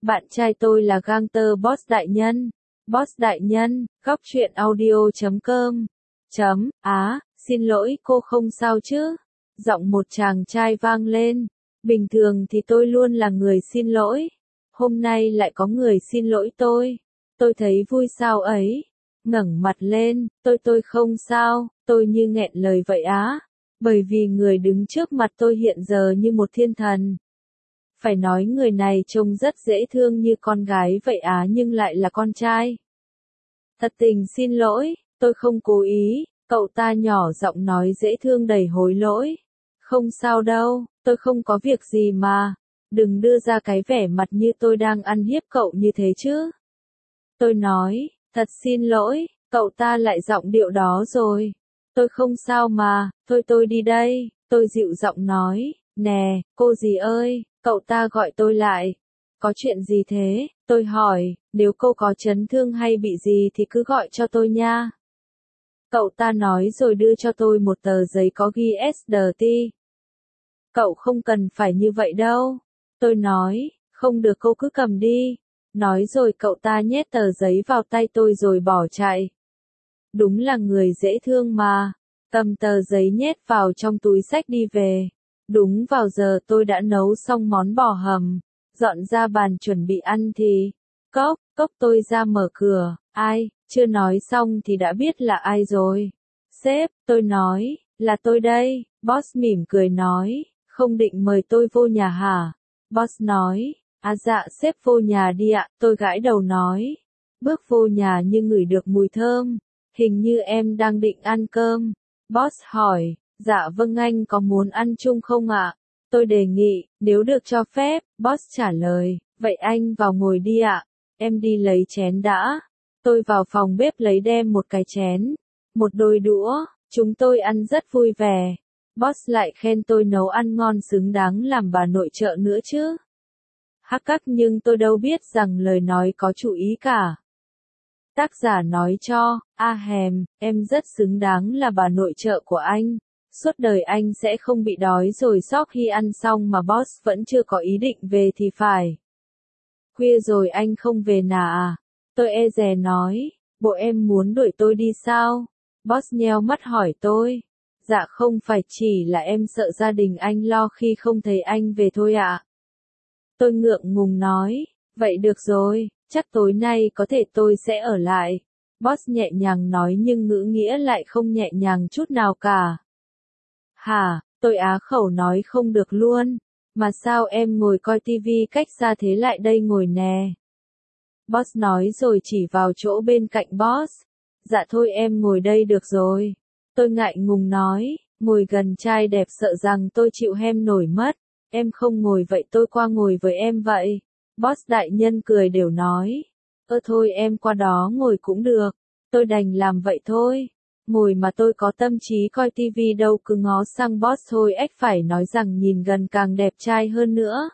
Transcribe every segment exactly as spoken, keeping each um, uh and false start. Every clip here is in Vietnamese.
Bạn trai tôi là gangster boss đại nhân. Boss đại nhân, góc truyện audio chấm com. Chấm, á, xin lỗi cô không sao chứ? Giọng một chàng trai vang lên. Bình thường thì tôi luôn là người xin lỗi. Hôm nay lại có người xin lỗi tôi. Tôi thấy vui sao ấy. Ngẩng mặt lên, tôi tôi không sao, tôi như nghẹn lời vậy á. Bởi vì người đứng trước mặt tôi hiện giờ như một thiên thần. Phải nói người này trông rất dễ thương như con gái vậy á nhưng lại là con trai. Thật tình xin lỗi, tôi không cố ý, cậu ta nhỏ giọng nói dễ thương đầy hối lỗi. Không sao đâu, tôi không có việc gì mà. Đừng đưa ra cái vẻ mặt như tôi đang ăn hiếp cậu như thế chứ. Tôi nói, thật xin lỗi, cậu ta lại giọng điệu đó rồi. Tôi không sao mà, thôi tôi đi đây, tôi dịu giọng nói, nè, cô dì ơi, cậu ta gọi tôi lại. Có chuyện gì thế? Tôi hỏi, nếu cô có chấn thương hay bị gì thì cứ gọi cho tôi nha. Cậu ta nói rồi đưa cho tôi một tờ giấy có ghi ét đê tê. Cậu không cần phải như vậy đâu. Tôi nói, không được cô cứ cầm đi. Nói rồi cậu ta nhét tờ giấy vào tay tôi rồi bỏ chạy. Đúng là người dễ thương mà. Cầm tờ giấy nhét vào trong túi xách đi về. Đúng vào giờ tôi đã nấu xong món bò hầm. Dọn ra bàn chuẩn bị ăn thì. Cốc, cốc tôi ra mở cửa. Ai, chưa nói xong thì đã biết là ai rồi. Sếp, tôi nói, là tôi đây. Boss mỉm cười nói, không định mời tôi vô nhà hả? Boss nói, à dạ sếp vô nhà đi ạ. Tôi gãi đầu nói. Bước vô nhà như ngửi được mùi thơm. Hình như em đang định ăn cơm. Boss hỏi, dạ vâng anh có muốn ăn chung không ạ? Tôi đề nghị, nếu được cho phép. Boss trả lời, vậy anh vào ngồi đi ạ. Em đi lấy chén đã. Tôi vào phòng bếp lấy đem một cái chén, một đôi đũa, chúng tôi ăn rất vui vẻ. Boss lại khen tôi nấu ăn ngon xứng đáng làm bà nội trợ nữa chứ. Hắc cắc nhưng tôi đâu biết rằng lời nói có chủ ý cả. Tác giả nói cho, a hèm, em rất xứng đáng là bà nội trợ của anh. Suốt đời anh sẽ không bị đói rồi sốc khi ăn xong mà boss vẫn chưa có ý định về thì phải. Khuya rồi anh không về nà à? Tôi e dè nói, bộ em muốn đuổi tôi đi sao? Boss nheo mắt hỏi tôi. Dạ không phải chỉ là em sợ gia đình anh lo khi không thấy anh về thôi ạ. Tôi ngượng ngùng nói, vậy được rồi, chắc tối nay có thể tôi sẽ ở lại. Boss nhẹ nhàng nói nhưng ngữ nghĩa lại không nhẹ nhàng chút nào cả. Hả, tôi á khẩu nói không được luôn, mà sao em ngồi coi tivi cách xa thế lại đây ngồi nè. Boss nói rồi chỉ vào chỗ bên cạnh boss. Dạ thôi em ngồi đây được rồi. Tôi ngại ngùng nói, ngồi gần trai đẹp sợ rằng tôi chịu hem nổi mất. Em không ngồi vậy tôi qua ngồi với em vậy. Boss đại nhân cười đều nói. Ơ thôi em qua đó ngồi cũng được. Tôi đành làm vậy thôi. Ngồi mà tôi có tâm trí coi tivi đâu cứ ngó sang boss thôi ếch phải nói rằng nhìn gần càng đẹp trai hơn nữa.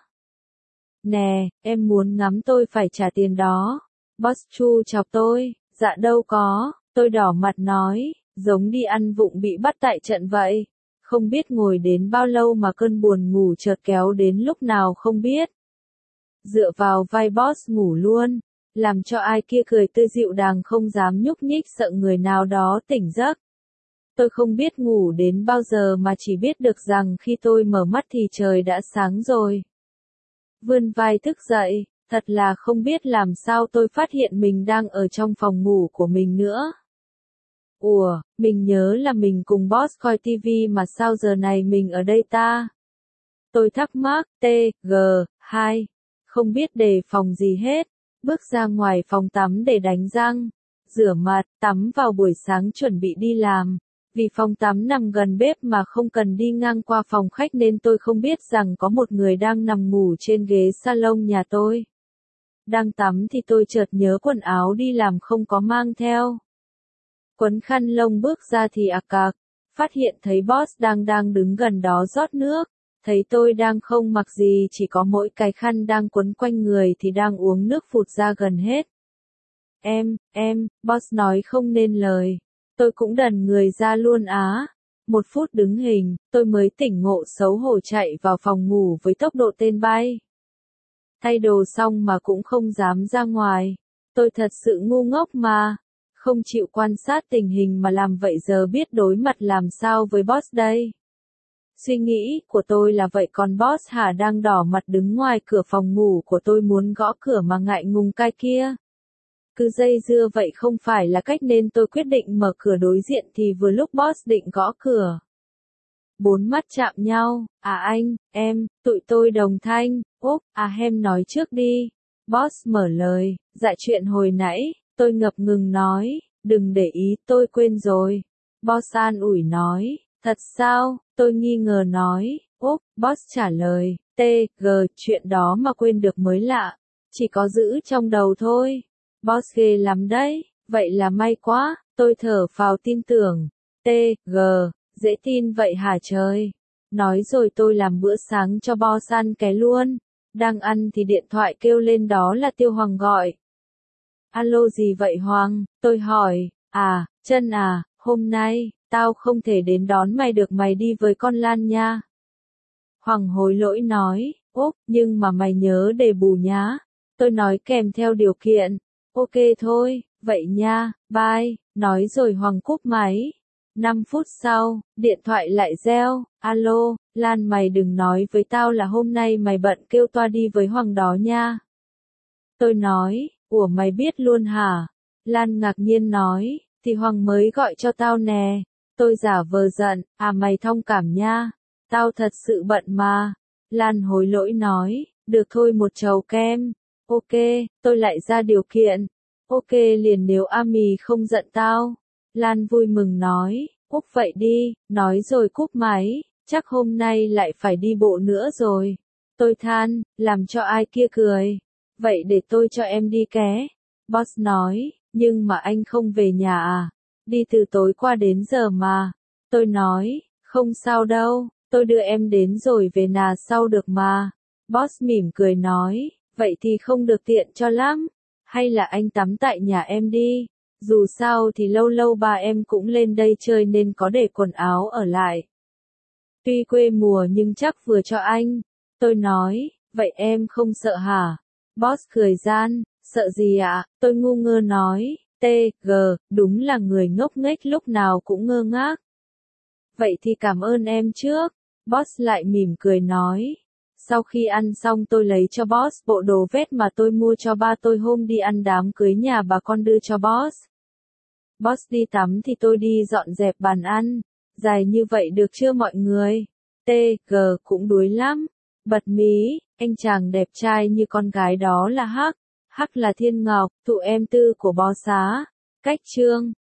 Nè, em muốn ngắm tôi phải trả tiền đó. Boss chu chọc tôi, dạ đâu có, tôi đỏ mặt nói, giống đi ăn vụng bị bắt tại trận vậy. Không biết ngồi đến bao lâu mà cơn buồn ngủ chợt kéo đến lúc nào không biết. Dựa vào vai boss ngủ luôn, làm cho ai kia cười tươi dịu dàng không dám nhúc nhích sợ người nào đó tỉnh giấc. Tôi không biết ngủ đến bao giờ mà chỉ biết được rằng khi tôi mở mắt thì trời đã sáng rồi. Vươn vai thức dậy, thật là không biết làm sao tôi phát hiện mình đang ở trong phòng ngủ của mình nữa. Ủa, mình nhớ là mình cùng boss coi tivi mà sao giờ này mình ở đây ta? Tôi thắc mắc, T, G, hai, không biết đề phòng gì hết, bước ra ngoài phòng tắm để đánh răng, rửa mặt, tắm vào buổi sáng chuẩn bị đi làm. Vì phòng tắm nằm gần bếp mà không cần đi ngang qua phòng khách nên tôi không biết rằng có một người đang nằm ngủ trên ghế salon nhà tôi. Đang tắm thì tôi chợt nhớ quần áo đi làm không có mang theo. Quấn khăn lông bước ra thì ạc ạc, phát hiện thấy boss đang đang đứng gần đó rót nước, thấy tôi đang không mặc gì chỉ có mỗi cái khăn đang quấn quanh người thì đang uống nước phụt ra gần hết. Em, em, boss nói không nên lời. Tôi cũng đần người ra luôn á. Một phút đứng hình, tôi mới tỉnh ngộ xấu hổ chạy vào phòng ngủ với tốc độ tên bay. Thay đồ xong mà cũng không dám ra ngoài. Tôi thật sự ngu ngốc mà. Không chịu quan sát tình hình mà làm vậy giờ biết đối mặt làm sao với boss đây. Suy nghĩ của tôi là vậy còn boss hả đang đỏ mặt đứng ngoài cửa phòng ngủ của tôi muốn gõ cửa mà ngại ngùng cai kia. Cứ dây dưa vậy không phải là cách nên tôi quyết định mở cửa đối diện thì vừa lúc boss định gõ cửa. Bốn mắt chạm nhau, à anh, em, tụi tôi đồng thanh, úp, à em nói trước đi. Boss mở lời, dạ chuyện hồi nãy, tôi ngập ngừng nói, đừng để ý tôi quên rồi. Boss an ủi nói, thật sao, tôi nghi ngờ nói, úp, boss trả lời, T, G, chuyện đó mà quên được mới lạ, chỉ có giữ trong đầu thôi. Boss ghê lắm đấy, vậy là may quá, tôi thở phào tin tưởng. T, G, dễ tin vậy hả trời. Nói rồi tôi làm bữa sáng cho boss ăn cái luôn. Đang ăn thì điện thoại kêu lên đó là Tiêu Hoàng gọi. Alo gì vậy Hoàng, tôi hỏi, à, Trân à, hôm nay, tao không thể đến đón mày được mày đi với con Lan nha. Hoàng hối lỗi nói, ốp, nhưng mà mày nhớ để bù nhá. Tôi nói kèm theo điều kiện. Ok thôi, vậy nha, bye, nói rồi Hoàng cúp máy. năm phút sau, điện thoại lại reo, alo, Lan mày đừng nói với tao là hôm nay mày bận kêu toa đi với Hoàng đó nha. Tôi nói, ủa mày biết luôn hả? Lan ngạc nhiên nói, thì Hoàng mới gọi cho tao nè. Tôi giả vờ giận, à mày thông cảm nha, tao thật sự bận mà. Lan hối lỗi nói, được thôi một chầu kem. Ok, tôi lại ra điều kiện. Ok liền nếu Ami không giận tao. Lan vui mừng nói, úp vậy đi, nói rồi cúp máy, chắc hôm nay lại phải đi bộ nữa rồi. Tôi than, làm cho ai kia cười. Vậy để tôi cho em đi ké. Boss nói, nhưng mà anh không về nhà à? Đi từ tối qua đến giờ mà. Tôi nói, không sao đâu, tôi đưa em đến rồi về nà sau được mà. Boss mỉm cười nói, vậy thì không được tiện cho lắm. Hay là anh tắm tại nhà em đi. Dù sao thì lâu lâu ba em cũng lên đây chơi nên có để quần áo ở lại. Tuy quê mùa nhưng chắc vừa cho anh. Tôi nói, vậy em không sợ hả? Boss cười gian, sợ gì ạ? Tôi ngu ngơ nói, T, G, đúng là người ngốc nghếch lúc nào cũng ngơ ngác. Vậy thì cảm ơn em trước. Boss lại mỉm cười nói. Sau khi ăn xong tôi lấy cho boss bộ đồ vest mà tôi mua cho ba tôi hôm đi ăn đám cưới nhà bà con đưa cho boss. Boss đi tắm thì tôi đi dọn dẹp bàn ăn. Dài như vậy được chưa mọi người? T, G cũng đuối lắm. Bật mí, anh chàng đẹp trai như con gái đó là Hắc. Hắc là Thiên Ngọc, thụ em tư của bó xá. Cách chương.